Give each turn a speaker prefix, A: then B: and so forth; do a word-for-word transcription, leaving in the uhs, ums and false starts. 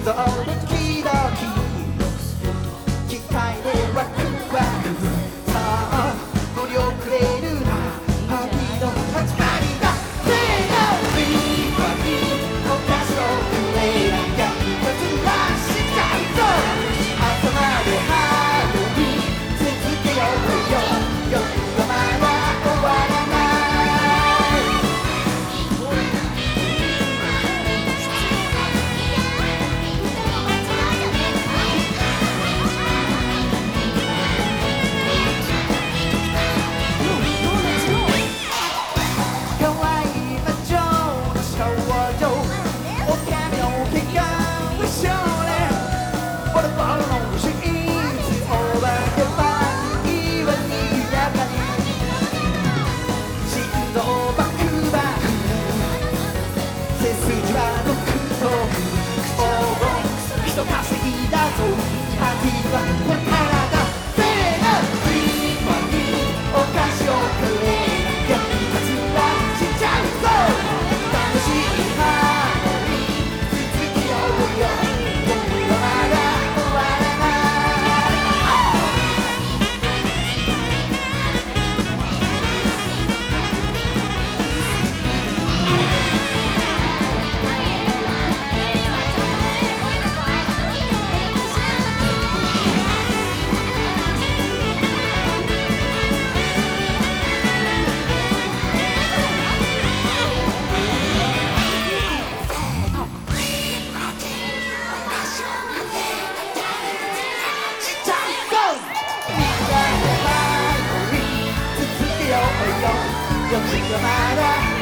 A: ドキドキ機械でワクワクさあ乗り遅れるなパーティーの始まりだせーのビーバビーお菓子をくれ役立つはしちゃうぞ朝までハードに続けようよ夜はまだ終わらない稼ぎだぞパーティーはこれからだせーのビーバビーお菓子をくれ役立つはしちゃうぞ楽しいハーモニー続けようよ僕はまだ終わら僕はまだ